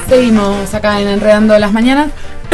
Seguimos acá en Enredando las Mañanas.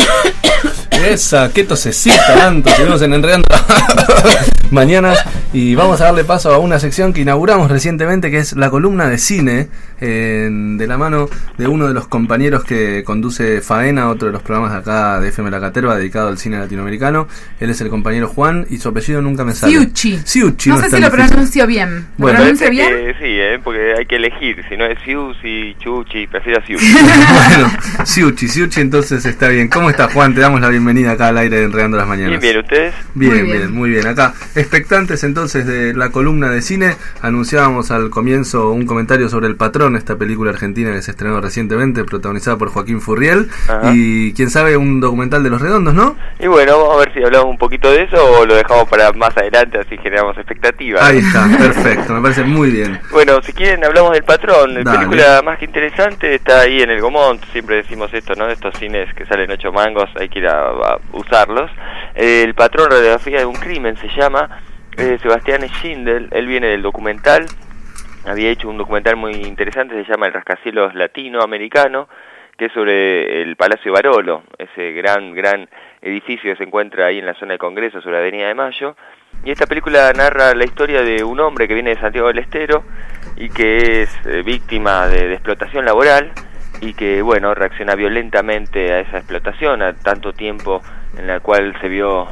Esa, qué tosecita tanto. Seguimos en Enredando Mañanas y vamos a darle paso a una sección que inauguramos recientemente, que es la columna de cine, de la mano de uno de los compañeros que conduce Faena, otro de los programas de acá de FM La Caterva dedicado al cine latinoamericano. Él es el compañero Juan y su apellido nunca me sale. Siucci. No sé si lo pronuncio bien. ¿Lo pronuncio bien? Sí, porque hay que elegir. Si no es Siucci, Chuchi, prefiero Siucci. Bueno, Siucci, entonces está bien. ¿Cómo estás, Juan? Te damos la bienvenida acá al aire de Enredando las Mañanas. Bien, ¿ustedes? Muy bien. Acá, expectantes entonces de la columna de cine. Anunciábamos al comienzo un comentario sobre El Patrón, esta película argentina que se estrenó recientemente, protagonizada por Joaquín Furriel. Ajá. Y quién sabe, un documental de Los Redondos, ¿no? Y bueno, vamos a ver si hablamos un poquito de eso o lo dejamos para más adelante, así generamos expectativas. Ahí está, perfecto, me parece muy bien. Bueno, si quieren hablamos del Patrón. La película más que interesante está ahí en el Gomont. Siempre decimos esto, ¿no? Estos cines que salen 8 mangos, hay que ir a usarlos. El Patrón, radiografía de un crimen, se llama. Sebastián Schindel, él viene del documental. Había hecho un documental muy interesante, se llama El rascacielos latinoamericano, que es sobre el Palacio Barolo, ese gran edificio que se encuentra ahí en la zona de Congreso, sobre la Avenida de Mayo. Y esta película narra la historia de un hombre que viene de Santiago del Estero y que es víctima de explotación laboral y que, bueno, reacciona violentamente a esa explotación, a tanto tiempo en la cual se vio,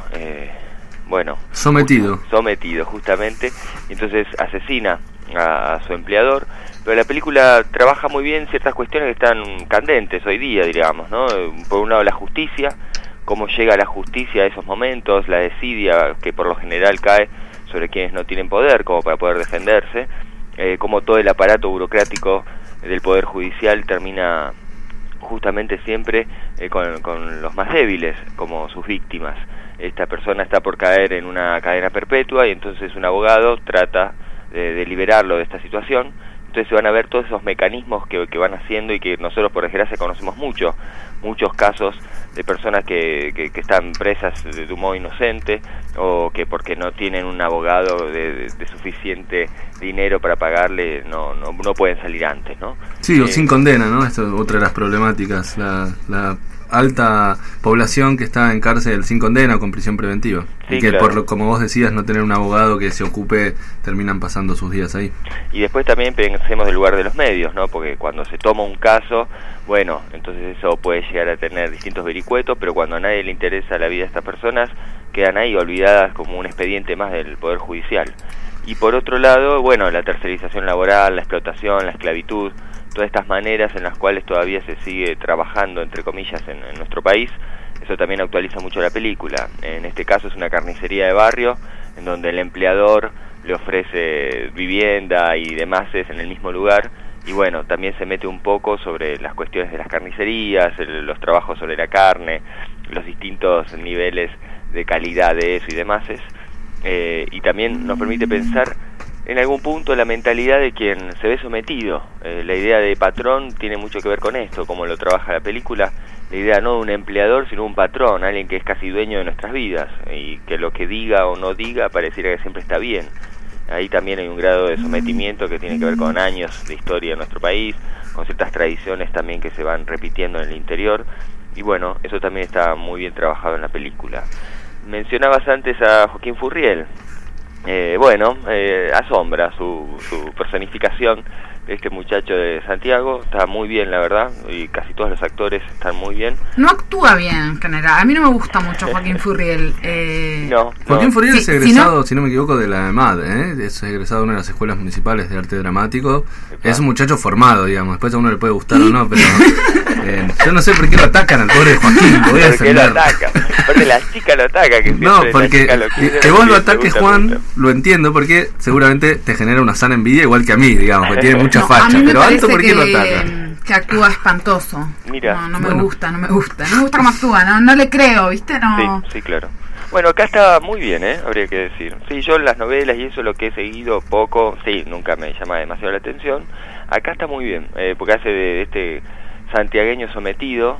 sometido justamente, y entonces asesina a su empleador. Pero la película trabaja muy bien ciertas cuestiones que están candentes hoy día, digamos, ¿no? Por un lado la justicia, cómo llega la justicia a esos momentos, la desidia que por lo general cae sobre quienes no tienen poder como para poder defenderse, cómo todo el aparato burocrático del Poder Judicial termina justamente siempre con los más débiles como sus víctimas. Esta persona está por caer en una cadena perpetua y entonces un abogado trata de liberarlo de esta situación. Entonces se van a ver todos esos mecanismos que van haciendo y que nosotros por desgracia conocemos muchos casos de personas que están presas de un modo inocente o que porque no tienen un abogado de suficiente dinero para pagarle no pueden salir antes, ¿no? Sí, o sin condena, ¿no? Esto es otra de las problemáticas, la alta población que está en cárcel sin condena o con prisión preventiva. Sí, y que claro, como vos decías, no tener un abogado que se ocupe, terminan pasando sus días ahí. Y después también pensemos del lugar de los medios, ¿no? Porque cuando se toma un caso, bueno, entonces eso puede llegar a tener distintos vericuetos, pero cuando a nadie le interesa la vida de estas personas, quedan ahí olvidadas como un expediente más del Poder Judicial. Y por otro lado, bueno, la tercerización laboral, la explotación, la esclavitud, todas estas maneras en las cuales todavía se sigue trabajando, entre comillas, en nuestro país, eso también actualiza mucho la película. En este caso es una carnicería de barrio, en donde el empleador le ofrece vivienda y demás en el mismo lugar, y bueno, también se mete un poco sobre las cuestiones de las carnicerías, los trabajos sobre la carne, los distintos niveles de calidad de eso y demás, y también nos permite pensar en algún punto la mentalidad de quien se ve sometido. La idea de patrón tiene mucho que ver con esto, como lo trabaja la película, la idea no de un empleador, sino un patrón, alguien que es casi dueño de nuestras vidas, y que lo que diga o no diga pareciera que siempre está bien. Ahí también hay un grado de sometimiento que tiene que ver con años de historia de nuestro país, con ciertas tradiciones también que se van repitiendo en el interior, y bueno, eso también está muy bien trabajado en la película. Mencionabas antes a Joaquín Furriel. Asombra su personificación de este muchacho de Santiago, está muy bien la verdad, y casi todos los actores están muy bien. No actúa bien en general, a mí no me gusta mucho Joaquín Furriel. Joaquín Furriel es egresado, si no me equivoco, de la EMAD, es egresado de una de las escuelas municipales de arte dramático. Es un muchacho formado, digamos, después a uno le puede gustar o no, pero yo no sé por qué lo atacan al pobre Joaquín, lo voy a defender. Lo ataca, porque la chica lo ataca, que no, porque que vos lo ataques, Juan, mucho. Lo entiendo, porque seguramente te genera una sana envidia igual que a mí, digamos, porque tiene mucha facha, pero Alto, ¿por qué lo ataca? Que actúa espantoso. Mira, no me gusta cómo actúa, no le creo, ¿viste? No. Sí, claro. Bueno, acá está muy bien, habría que decir. Sí, yo las novelas y eso lo que he seguido poco, sí, nunca me llama demasiado la atención. Acá está muy bien, porque hace de este santiagueño sometido,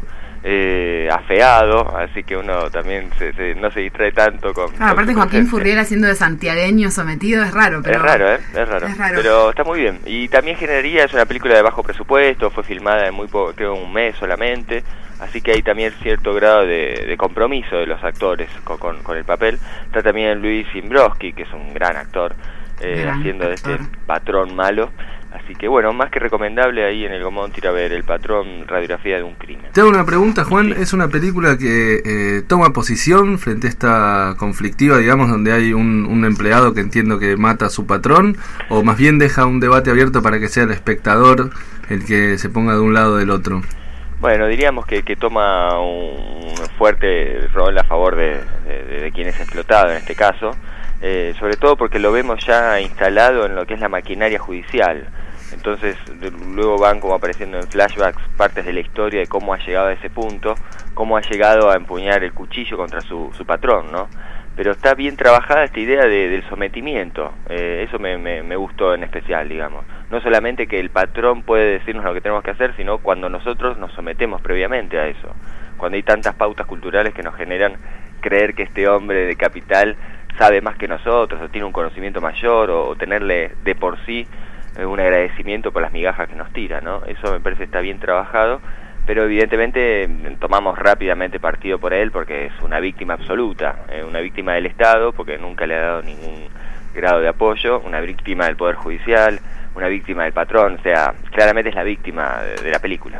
afeado, así que uno también no se distrae tanto con... aparte Joaquín Furriel haciendo de santiagueño sometido es raro, pero... Es raro, pero está muy bien. Y también Generaría es una película de bajo presupuesto, fue filmada en muy poco, creo un mes solamente, así que hay también cierto grado de compromiso de los actores con el papel. Está también Luis Zimbroski, que es un gran actor, haciendo de este patrón malo. Así que bueno, más que recomendable ahí en el Gomont ir a ver El Patrón, radiografía de un crimen. Te hago una pregunta, Juan. Sí. Es una película que toma posición frente a esta conflictiva, digamos, donde hay un empleado que entiendo que mata a su patrón, o más bien deja un debate abierto para que sea el espectador el que se ponga de un lado o del otro. Bueno, diríamos que toma un fuerte rol a favor de quien es explotado en este caso, sobre todo porque lo vemos ya instalado en lo que es la maquinaria judicial. Entonces luego van como apareciendo en flashbacks partes de la historia de cómo ha llegado a ese punto, cómo ha llegado a empuñar el cuchillo contra su patrón, ¿no? Pero está bien trabajada esta idea del sometimiento, eso me gustó en especial, digamos. No solamente que el patrón puede decirnos lo que tenemos que hacer, sino cuando nosotros nos sometemos previamente a eso. Cuando hay tantas pautas culturales que nos generan creer que este hombre de capital sabe más que nosotros, o tiene un conocimiento mayor, o tenerle de por sí un agradecimiento por las migajas que nos tira, ¿no? Eso me parece está bien trabajado, pero evidentemente tomamos rápidamente partido por él porque es una víctima absoluta, una víctima del Estado porque nunca le ha dado ningún grado de apoyo, una víctima del Poder Judicial, una víctima del patrón, o sea, claramente es la víctima de la película.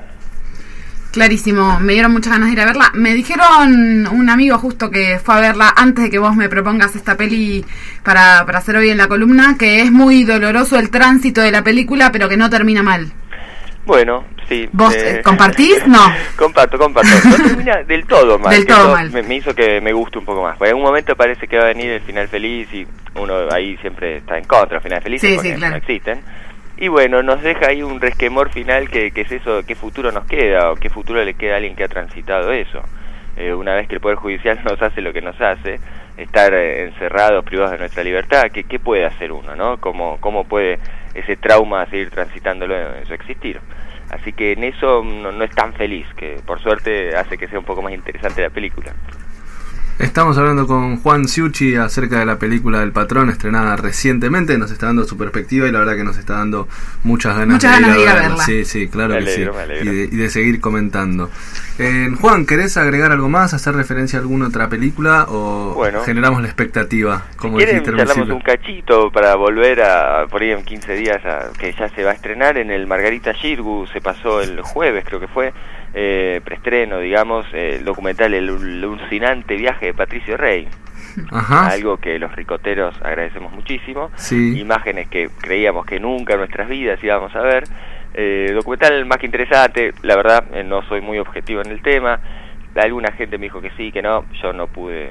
Clarísimo, me dieron muchas ganas de ir a verla. Me dijeron un amigo justo que fue a verla antes de que vos me propongas esta peli para hacer hoy en la columna, que es muy doloroso el tránsito de la película, pero que no termina mal. Bueno, sí. ¿Vos compartís? No. Comparto. No termina del todo mal. Del todo mal. Me hizo que me guste un poco más. Porque en algún momento parece que va a venir el final feliz y uno ahí siempre está en contra del final feliz, sí, porque sí, claro, no existen. Y bueno, nos deja ahí un resquemor final que es eso, qué futuro nos queda o qué futuro le queda a alguien que ha transitado eso. Una vez que el Poder Judicial nos hace lo que nos hace, estar encerrados, privados de nuestra libertad, ¿qué puede hacer uno, no? ¿Cómo puede ese trauma seguir transitándolo en su existir? Así que en eso no es tan feliz, que por suerte hace que sea un poco más interesante la película. Estamos hablando con Juan Ciucci acerca de la película El Patrón, estrenada recientemente. Nos está dando su perspectiva y la verdad que nos está dando muchas ganas de ir a verla. Sí, claro que sí. Y de seguir comentando. Juan, ¿querés agregar algo más? ¿Hacer referencia a alguna otra película? ¿O generamos la expectativa? Como si quieren, charlamos un cachito para volver por ahí en 15 días que ya se va a estrenar en el Margarita Xirgu. Se pasó el jueves, creo que fue. Preestreno, digamos, el documental El alucinante viaje de Patricio Rey. Ajá. Algo que los ricoteros agradecemos muchísimo. Sí. Imágenes que creíamos que nunca en nuestras vidas íbamos a ver. Documental más que interesante, la verdad, no soy muy objetivo en el tema. Alguna gente me dijo que sí, que no. Yo no pude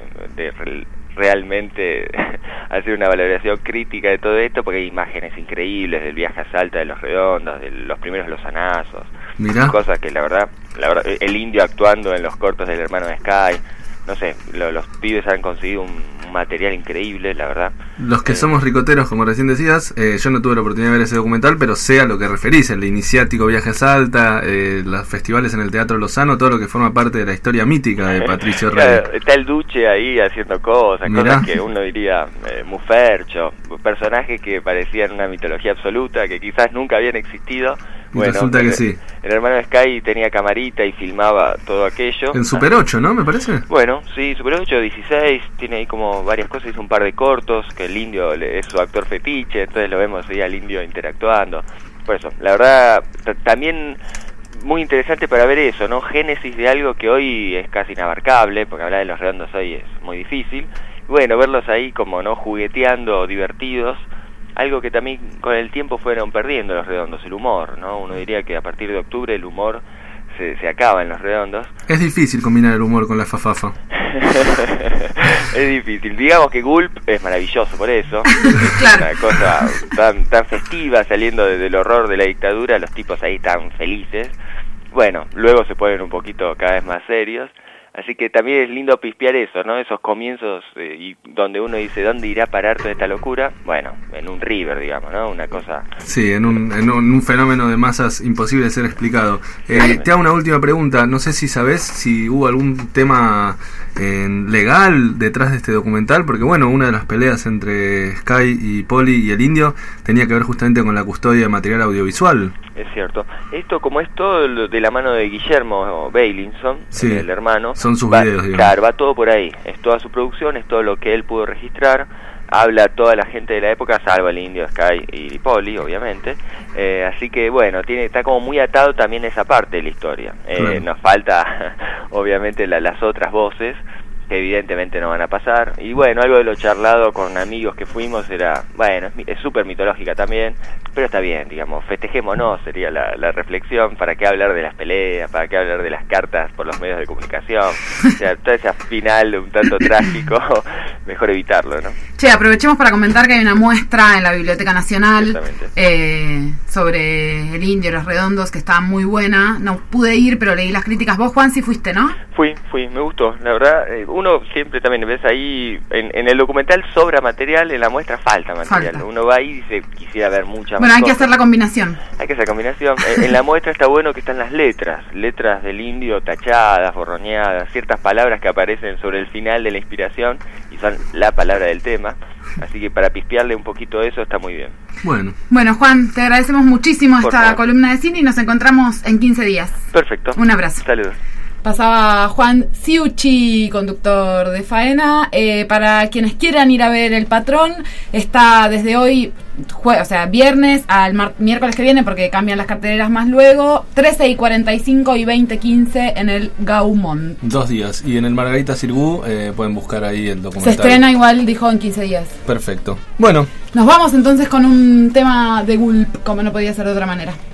realmente hacer una valoración crítica de todo esto porque hay imágenes increíbles del viaje a Salta de los Redondos, de los primeros lozanazos. Mirá. Cosas que la verdad, el indio actuando en los cortos del Hermano de Sky, no sé, los pibes han conseguido un material increíble, la verdad. Los que somos ricoteros, como recién decías, yo no tuve la oportunidad de ver ese documental, pero sé a lo que referís, el iniciático viaje a Salta, los festivales en el Teatro Lozano, todo lo que forma parte de la historia mítica de Patricio Rey. Claro, está el Duche ahí haciendo cosas que uno diría Mufercho, personajes que parecían una mitología absoluta, que quizás nunca habían existido. Bueno, resulta que sí. El Hermano de Sky tenía camarita y filmaba todo aquello. En Super 8, ¿no? Me parece. Bueno, sí, Super 8, 16, tiene ahí como varias cosas, hizo un par de cortos, que el indio es su actor fetiche, entonces lo vemos ahí al indio interactuando. Por eso, la verdad, también muy interesante para ver eso, ¿no? Génesis de algo que hoy es casi inabarcable, porque hablar de Los Redondos hoy es muy difícil. Bueno, verlos ahí como, ¿no? Jugueteando, divertidos. Algo que también con el tiempo fueron perdiendo Los Redondos, el humor, ¿no? Uno diría que a partir de octubre el humor se acaba en Los Redondos. Es difícil combinar el humor con la fafafa. Es difícil. Digamos que Gulp es maravilloso por eso. Claro. Una cosa tan festiva, saliendo del horror de la dictadura, los tipos ahí tan felices. Bueno, luego se ponen un poquito cada vez más serios. Así que también es lindo pispear eso, ¿no? Esos comienzos y donde uno dice, ¿dónde irá a parar toda esta locura? Bueno, en un river, digamos, ¿no? Una cosa... Sí, en un fenómeno de masas imposible de ser explicado. Te hago una última pregunta. No sé si sabes si hubo algún tema legal detrás de este documental, porque bueno, una de las peleas entre Sky y Poli y el Indio tenía que ver justamente con la custodia de material audiovisual. Es cierto. Esto, como es todo de la mano de Guillermo Beilinson, sí, el hermano, son sus videos, digamos. Claro, va todo por ahí. Es toda su producción, es todo lo que él pudo registrar. Habla toda la gente de la época, salvo el Indio, Sky y Poli, obviamente. Así que, bueno, está como muy atado también esa parte de la historia. Claro. Nos falta, obviamente, las otras voces, que evidentemente no van a pasar. Y bueno, algo de lo charlado con amigos que fuimos era, bueno, es súper mitológica también, pero está bien, digamos, festejémonos, sería la reflexión. ¿Para qué hablar de las peleas? ¿Para qué hablar de las cartas por los medios de comunicación? O sea, todo ese final un tanto trágico, mejor evitarlo, ¿no? Che, aprovechemos para comentar que hay una muestra en la Biblioteca Nacional sobre el Indio y los Redondos, que está muy buena. No pude ir, pero leí las críticas. Vos, Juan, sí fuiste, ¿no? Fui, me gustó, la verdad. Uno siempre también ves ahí, en el documental sobra material, en la muestra falta material. Uno va ahí y dice, quisiera ver mucha más. Bueno, hay que hacer la combinación. Hay que hacer combinación. En la muestra está bueno que están las letras del Indio tachadas, borroneadas, ciertas palabras que aparecen sobre el final de la inspiración y son la palabra del tema. Así que para pispearle un poquito eso está muy bien. Bueno, Juan, te agradecemos muchísimo esta columna de cine y nos encontramos en 15 días. Perfecto. Un abrazo. Saludos. Pasaba Juan Ciucci, conductor de Faena. Para quienes quieran ir a ver El Patrón, está desde hoy, viernes al miércoles que viene, porque cambian las carteleras más luego, 13:45 y 20:15 en el Gaumont. 2 días. Y en el Margarita Sirgu pueden buscar ahí el documental. Se estrena igual, dijo, en 15 días. Perfecto. Bueno. Nos vamos entonces con un tema de Gulp, como no podía ser de otra manera.